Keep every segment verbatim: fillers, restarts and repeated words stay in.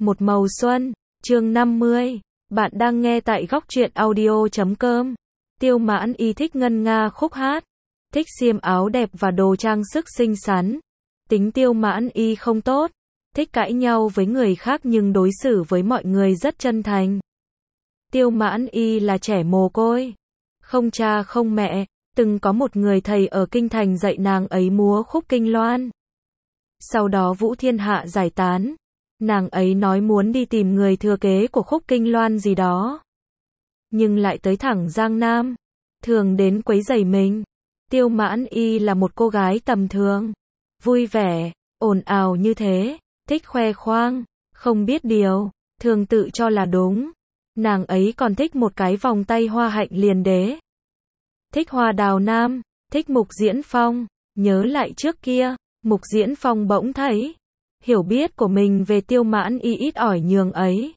Một màu xuân, chương năm mươi. Bạn đang nghe tại góc truyện audio chấm com. Tiêu Mãn Y thích ngân nga khúc hát, thích xiêm áo đẹp và đồ trang sức xinh xắn. Tính Tiêu Mãn Y không tốt, thích cãi nhau với người khác nhưng đối xử với mọi người rất chân thành. Tiêu Mãn Y là trẻ mồ côi, không cha không mẹ, từng có một người thầy ở kinh thành dạy nàng ấy múa khúc Kinh Loan. Sau đó Vũ Thiên Hạ giải tán, nàng ấy nói muốn đi tìm người thừa kế của khúc Kinh Loan gì đó, nhưng lại tới thẳng Giang Nam, thường đến quấy rầy mình. Tiêu Mãn Y là một cô gái tầm thường, vui vẻ, ồn ào như thế, thích khoe khoang, không biết điều, thường tự cho là đúng. Nàng ấy còn thích một cái vòng tay hoa hạnh liền đế, thích hoa đào nam, thích Mục Diễn Phong. Nhớ lại trước kia, Mục Diễn Phong bỗng thấy hiểu biết của mình về Tiêu Mãn Y ít ỏi nhường ấy.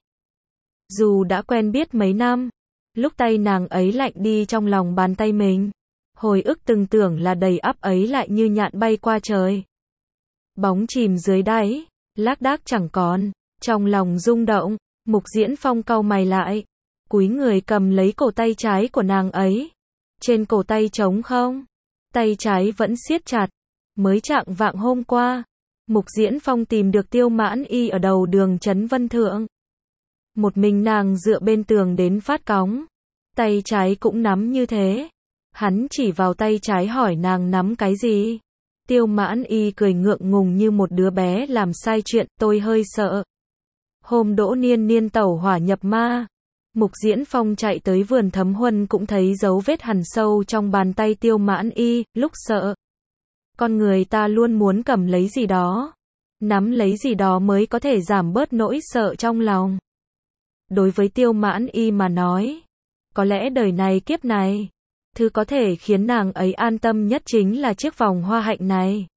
Dù đã quen biết mấy năm, lúc tay nàng ấy lạnh đi trong lòng bàn tay mình, hồi ức từng tưởng là đầy ắp ấy lại như nhạn bay qua trời. Bóng chìm dưới đáy, lác đác chẳng còn, trong lòng rung động, Mục Diễn Phong cau mày lại, cúi người cầm lấy cổ tay trái của nàng ấy. Trên cổ tay trống không, tay trái vẫn siết chặt. Mới chạng vạng hôm qua, Mục Diễn Phong tìm được Tiêu Mãn Y ở đầu đường Trấn Vân Thượng. Một mình nàng dựa bên tường đến phát cóng, tay trái cũng nắm như thế. Hắn chỉ vào tay trái hỏi nàng nắm cái gì. Tiêu Mãn Y cười ngượng ngùng như một đứa bé làm sai chuyện, tôi hơi sợ. Hôm Đỗ Niên Niên tẩu hỏa nhập ma, Mục Diễn Phong chạy tới vườn Thấm Huân cũng thấy dấu vết hằn sâu trong bàn tay Tiêu Mãn Y, lúc sợ. Con người ta luôn muốn cầm lấy gì đó, nắm lấy gì đó mới có thể giảm bớt nỗi sợ trong lòng. Đối với Tiêu Mãn Y mà nói, có lẽ đời này kiếp này, thứ có thể khiến nàng ấy an tâm nhất chính là chiếc vòng hoa hạnh này.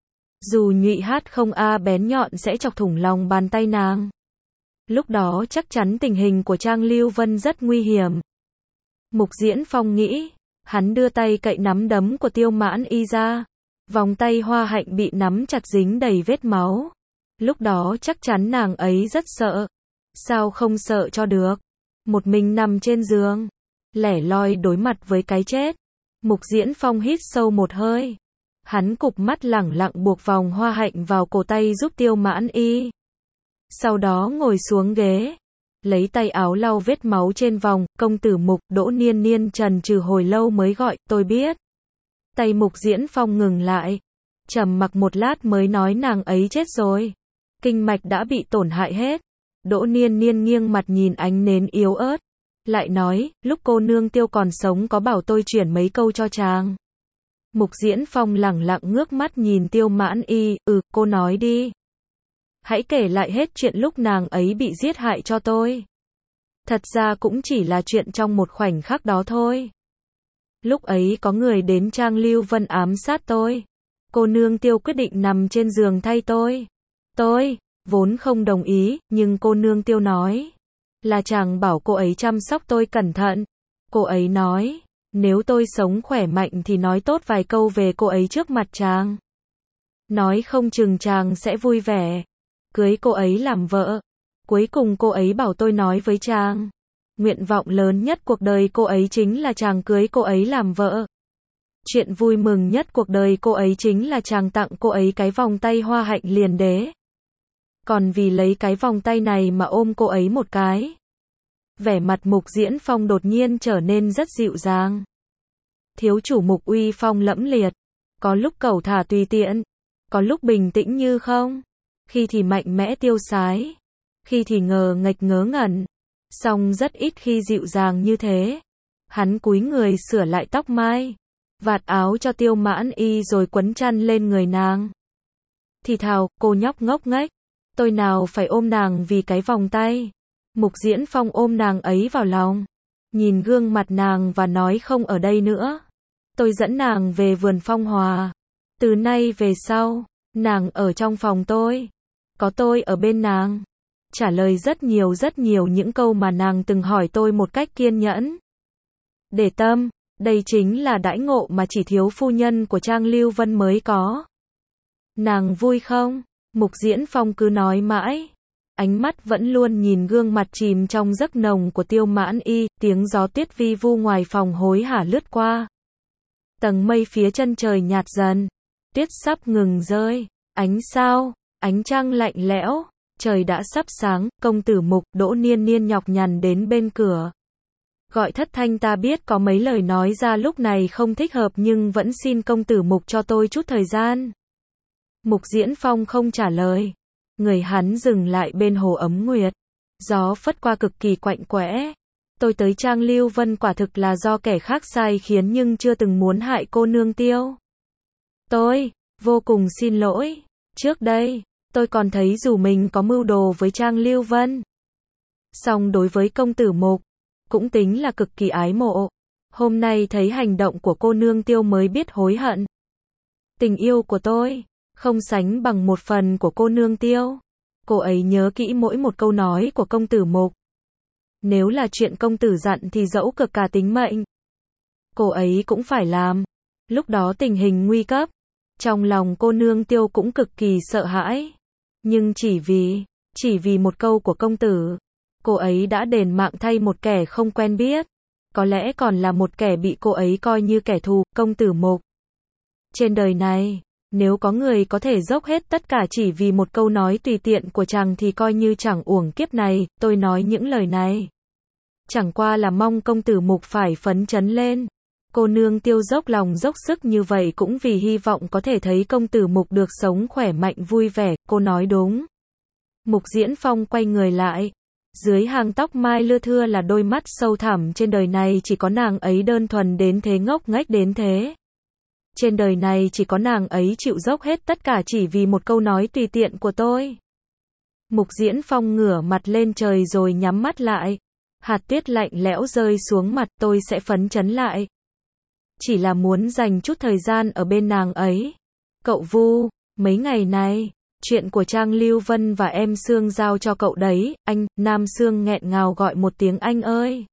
Dù nhụy hát không a bén nhọn sẽ chọc thủng lòng bàn tay nàng, lúc đó chắc chắn tình hình của Trang Lưu Vân rất nguy hiểm. Mục Diễn Phong nghĩ, hắn đưa tay cậy nắm đấm của Tiêu Mãn Y ra. Vòng tay hoa hạnh bị nắm chặt dính đầy vết máu. Lúc đó chắc chắn nàng ấy rất sợ. Sao không sợ cho được? Một mình nằm trên giường, lẻ loi đối mặt với cái chết. Mục Diễn Phong hít sâu một hơi. Hắn cụp mắt lẳng lặng buộc vòng hoa hạnh vào cổ tay giúp Tiêu Mãn Y. Sau đó ngồi xuống ghế, lấy tay áo lau vết máu trên vòng. Công tử Mục. Đỗ Niên Niên trần trừ hồi lâu mới gọi, tôi biết. Tay Mục Diễn Phong ngừng lại, trầm mặc một lát mới nói nàng ấy chết rồi. Kinh mạch đã bị tổn hại hết. Đỗ Niên Niên nghiêng mặt nhìn ánh nến yếu ớt, lại nói, lúc cô nương Tiêu còn sống có bảo tôi chuyển mấy câu cho chàng. Mục Diễn Phong lẳng lặng ngước mắt nhìn Tiêu Mãn Y, ừ, cô nói đi. Hãy kể lại hết chuyện lúc nàng ấy bị giết hại cho tôi. Thật ra cũng chỉ là chuyện trong một khoảnh khắc đó thôi. Lúc ấy có người đến Trang Lưu Vân ám sát tôi. Cô nương Tiêu quyết định nằm trên giường thay tôi. Tôi, vốn không đồng ý, nhưng cô nương Tiêu nói là chàng bảo cô ấy chăm sóc tôi cẩn thận. Cô ấy nói, nếu tôi sống khỏe mạnh thì nói tốt vài câu về cô ấy trước mặt chàng. Nói không chừng chàng sẽ vui vẻ, cưới cô ấy làm vợ. Cuối cùng cô ấy bảo tôi nói với chàng, nguyện vọng lớn nhất cuộc đời cô ấy chính là chàng cưới cô ấy làm vợ. Chuyện vui mừng nhất cuộc đời cô ấy chính là chàng tặng cô ấy cái vòng tay hoa hạnh liền đế. Còn vì lấy cái vòng tay này mà ôm cô ấy một cái. Vẻ mặt Mục Diễn Phong đột nhiên trở nên rất dịu dàng. Thiếu chủ Mục uy phong lẫm liệt, có lúc cẩu thả tùy tiện, có lúc bình tĩnh như không, khi thì mạnh mẽ tiêu sái, khi thì ngờ nghệch ngớ ngẩn. Song rất ít khi dịu dàng như thế. Hắn cúi người sửa lại tóc mai, vạt áo cho Tiêu Mãn Y rồi quấn chăn lên người nàng. Thì thào, cô nhóc ngốc nghếch, tôi nào phải ôm nàng vì cái vòng tay. Mục Diễn Phong ôm nàng ấy vào lòng, nhìn gương mặt nàng và nói không ở đây nữa. Tôi dẫn nàng về vườn Phong Hòa. Từ nay về sau, nàng ở trong phòng tôi, có tôi ở bên nàng. Trả lời rất nhiều rất nhiều những câu mà nàng từng hỏi tôi một cách kiên nhẫn. Để tâm, đây chính là đãi ngộ mà chỉ thiếu phu nhân của Trang Lưu Vân mới có. Nàng vui không? Mục Diễn Phong cứ nói mãi. ánh mắt vẫn luôn nhìn gương mặt chìm trong giấc nồng của Tiêu Mãn Y, tiếng gió tuyết vi vu ngoài phòng hối hả lướt qua. Tầng mây phía chân trời nhạt dần, tuyết sắp ngừng rơi, ánh sao, ánh trăng lạnh lẽo, trời đã sắp sáng, công tử Mục, Đỗ Niên Niên nhọc nhằn đến bên cửa. Gọi thất thanh ta biết có mấy lời nói ra lúc này không thích hợp nhưng vẫn xin công tử Mục cho tôi chút thời gian. Mục Diễn Phong không trả lời. Người hắn dừng lại bên hồ ấm nguyệt. Gió phất qua cực kỳ quạnh quẽ. Tôi tới Trang Lưu Vân quả thực là do kẻ khác sai khiến nhưng chưa từng muốn hại cô nương Tiêu. Tôi, vô cùng xin lỗi. Trước đây, tôi còn thấy dù mình có mưu đồ với Trang Lưu Vân. Song đối với công tử Mục, cũng tính là cực kỳ ái mộ. Hôm nay thấy hành động của cô nương Tiêu mới biết hối hận. Tình yêu của tôi không sánh bằng một phần của cô nương Tiêu. Cô ấy nhớ kỹ mỗi một câu nói của công tử Mục. Nếu là chuyện công tử dặn thì dẫu cực cả tính mệnh, cô ấy cũng phải làm. Lúc đó tình hình nguy cấp, trong lòng cô nương Tiêu cũng cực kỳ sợ hãi. Nhưng chỉ vì, chỉ vì một câu của công tử, cô ấy đã đền mạng thay một kẻ không quen biết. Có lẽ còn là một kẻ bị cô ấy coi như kẻ thù, công tử Mục. Trên đời này, nếu có người có thể dốc hết tất cả chỉ vì một câu nói tùy tiện của chàng thì coi như chẳng uổng kiếp này, tôi nói những lời này. Chẳng qua là mong công tử Mục phải phấn chấn lên. Cô nương Tiêu dốc lòng dốc sức như vậy cũng vì hy vọng có thể thấy công tử Mục được sống khỏe mạnh vui vẻ, cô nói đúng. Mục Diễn Phong quay người lại. Dưới hàng tóc mai lưa thưa là đôi mắt sâu thẳm, trên đời này chỉ có nàng ấy đơn thuần đến thế, ngốc nghếch đến thế. Trên đời này chỉ có nàng ấy chịu dốc hết tất cả chỉ vì một câu nói tùy tiện của tôi. Mục Diễn Phong ngửa mặt lên trời rồi nhắm mắt lại. Hạt tuyết lạnh lẽo rơi xuống mặt, tôi sẽ phấn chấn lại. Chỉ là muốn dành chút thời gian ở bên nàng ấy. Cậu Vu, mấy ngày này, chuyện của Trang Lưu Vân và em Sương giao cho cậu đấy, anh. Nam Sương nghẹn ngào gọi một tiếng anh ơi.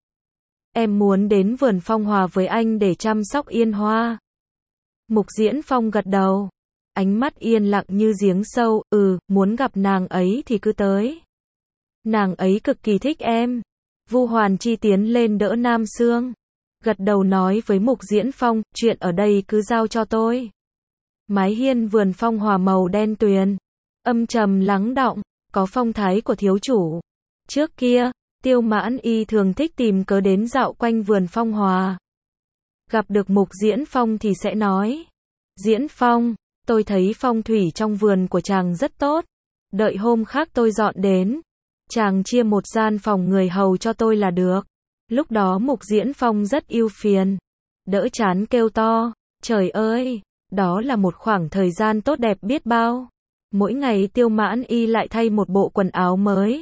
Em muốn đến vườn Phong Hòa với anh để chăm sóc Yên Hoa. Mục Diễn Phong gật đầu. Ánh mắt yên lặng như giếng sâu, ừ, muốn gặp nàng ấy thì cứ tới. Nàng ấy cực kỳ thích em. Vu Hoàn Chi tiến lên đỡ Nam Sương. Gật đầu nói với Mục Diễn Phong, chuyện ở đây cứ giao cho tôi. Mái hiên vườn Phong Hòa màu đen tuyền, âm trầm lắng đọng, có phong thái của thiếu chủ. Trước kia, Tiêu Mãn Y thường thích tìm cớ đến dạo quanh vườn Phong Hòa. Gặp được Mục Diễn Phong thì sẽ nói, Diễn Phong, tôi thấy phong thủy trong vườn của chàng rất tốt. Đợi hôm khác tôi dọn đến, chàng chia một gian phòng người hầu cho tôi là được. Lúc đó Mục Diễn Phong rất ưu phiền, đỡ chán kêu to, trời ơi, đó là một khoảng thời gian tốt đẹp biết bao. Mỗi ngày Tiêu Mãn Y lại thay một bộ quần áo mới,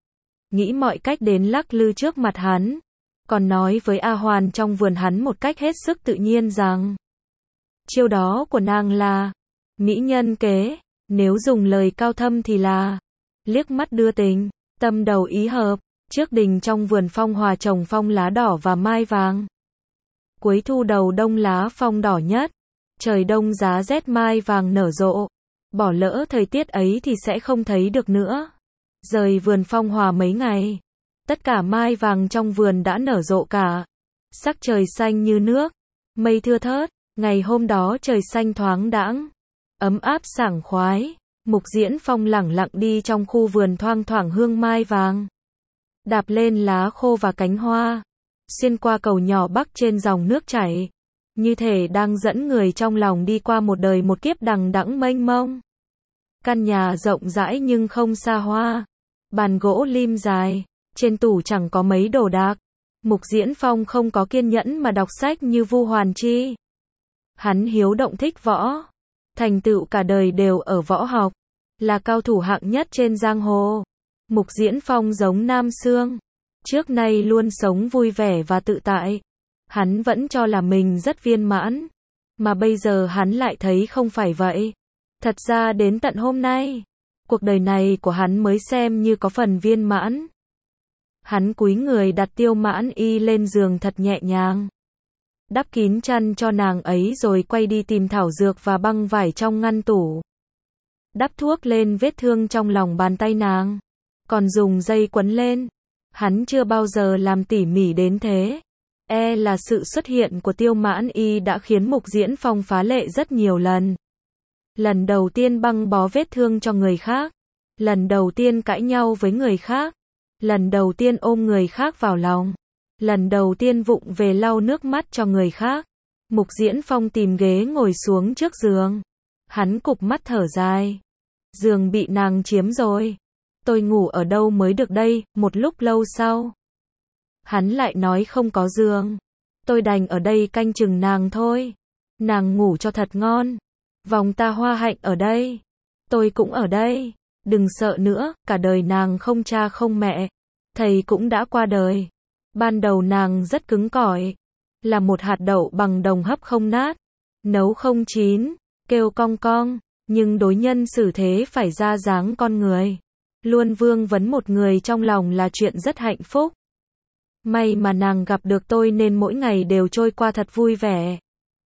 nghĩ mọi cách đến lắc lư trước mặt hắn, còn nói với A Hoàn trong vườn hắn một cách hết sức tự nhiên rằng chiêu đó của nàng là mỹ nhân kế, nếu dùng lời cao thâm thì là liếc mắt đưa tình, tâm đầu ý hợp. Trước đình trong vườn Phong Hòa trồng phong lá đỏ và mai vàng. Cuối thu đầu đông lá phong đỏ nhất. Trời đông giá rét mai vàng nở rộ. Bỏ lỡ thời tiết ấy thì sẽ không thấy được nữa. Rời vườn Phong Hòa mấy ngày, tất cả mai vàng trong vườn đã nở rộ cả. Sắc trời xanh như nước, mây thưa thớt. Ngày hôm đó trời xanh thoáng đãng, ấm áp sảng khoái. Mục Diễn Phong lẳng lặng đi trong khu vườn thoang thoảng hương mai vàng. Đạp lên lá khô và cánh hoa, xuyên qua cầu nhỏ bắc trên dòng nước chảy, như thể đang dẫn người trong lòng đi qua một đời một kiếp đằng đẵng mênh mông. Căn nhà rộng rãi nhưng không xa hoa, bàn gỗ lim dài, trên tủ chẳng có mấy đồ đạc. Mục Diễn Phong không có kiên nhẫn mà đọc sách như Vu Hoàn Chi. Hắn hiếu động thích võ, thành tựu cả đời đều ở võ học, là cao thủ hạng nhất trên giang hồ. Mục Diễn Phong giống Nam Sương, trước nay luôn sống vui vẻ và tự tại. Hắn vẫn cho là mình rất viên mãn, mà bây giờ hắn lại thấy không phải vậy. Thật ra đến tận hôm nay, cuộc đời này của hắn mới xem như có phần viên mãn. Hắn cúi người đặt Tiêu Mãn Y lên giường thật nhẹ nhàng, đắp kín chăn cho nàng ấy rồi quay đi tìm thảo dược và băng vải trong ngăn tủ. Đắp thuốc lên vết thương trong lòng bàn tay nàng. còn dùng dây quấn lên. Hắn chưa bao giờ làm tỉ mỉ đến thế. E là sự xuất hiện của Tiêu Mãn Y đã khiến Mục Diễn Phong phá lệ rất nhiều lần. Lần đầu tiên băng bó vết thương cho người khác. Lần đầu tiên cãi nhau với người khác. Lần đầu tiên ôm người khác vào lòng. Lần đầu tiên vụng về lau nước mắt cho người khác. Mục Diễn Phong tìm ghế ngồi xuống trước giường. Hắn cụp mắt thở dài. Giường bị nàng chiếm rồi. Tôi ngủ ở đâu mới được đây, một lúc lâu sau. Hắn lại nói không có giường. Tôi đành ở đây canh chừng nàng thôi. Nàng ngủ cho thật ngon. Vòng ta hoa hạnh ở đây. Tôi cũng ở đây. Đừng sợ nữa, cả đời nàng không cha không mẹ. Thầy cũng đã qua đời. Ban đầu nàng rất cứng cỏi. Là một hạt đậu bằng đồng hấp không nát. Nấu không chín, kêu cong cong. Nhưng đối nhân xử thế phải ra dáng con người. Luôn vương vấn một người trong lòng là chuyện rất hạnh phúc. May mà nàng gặp được tôi nên mỗi ngày đều trôi qua thật vui vẻ.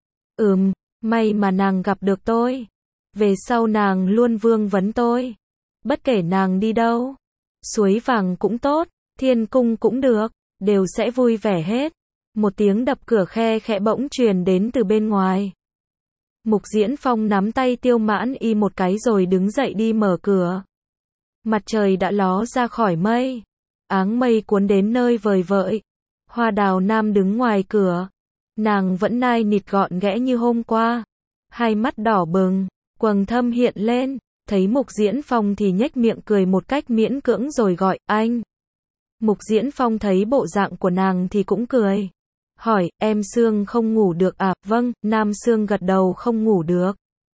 Ừm, may mà nàng gặp được tôi. Về sau nàng luôn vương vấn tôi. Bất kể nàng đi đâu, suối vàng cũng tốt, thiên cung cũng được, đều sẽ vui vẻ hết. Một tiếng đập cửa khe khẽ bỗng truyền đến từ bên ngoài. Mục Diễn Phong nắm tay Tiêu Mãn Y một cái rồi đứng dậy đi mở cửa. Mặt trời đã ló ra khỏi mây. Áng mây cuốn đến nơi vời vợi. Hoa Đào Nam đứng ngoài cửa. Nàng vẫn nai nịt gọn ghẽ như hôm qua. Hai mắt đỏ bừng, quầng thâm hiện lên. Thấy Mục Diễn Phong thì nhếch miệng cười một cách miễn cưỡng rồi gọi, anh. Mục Diễn Phong thấy bộ dạng của nàng thì cũng cười. Hỏi, em Sương không ngủ được à? Vâng, Nam Sương gật đầu không ngủ được.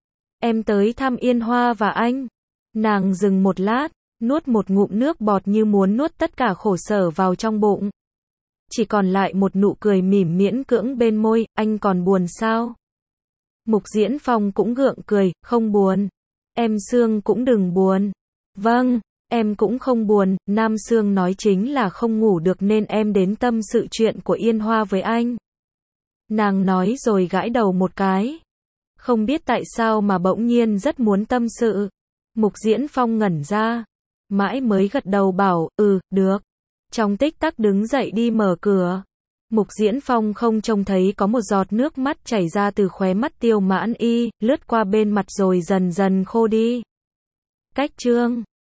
Em tới thăm Yên Hoa và anh. Nàng dừng một lát, nuốt một ngụm nước bọt như muốn nuốt tất cả khổ sở vào trong bụng. Chỉ còn lại một nụ cười mỉm miễn cưỡng bên môi, anh còn buồn sao? Mục Diễn Phong cũng gượng cười, không buồn. Em Sương cũng đừng buồn. Vâng, em cũng không buồn, Nam Sương nói chính là không ngủ được nên em đến tâm sự chuyện của Yên Hoa với anh. Nàng nói rồi gãi đầu một cái. Không biết tại sao mà bỗng nhiên rất muốn tâm sự. Mục Diễn Phong ngẩn ra. Mãi mới gật đầu bảo, ừ, được. Trong tích tắc đứng dậy đi mở cửa. Mục Diễn Phong không trông thấy có một giọt nước mắt chảy ra từ khóe mắt Tiêu Mãn Y, lướt qua bên mặt rồi dần dần khô đi. Cách chương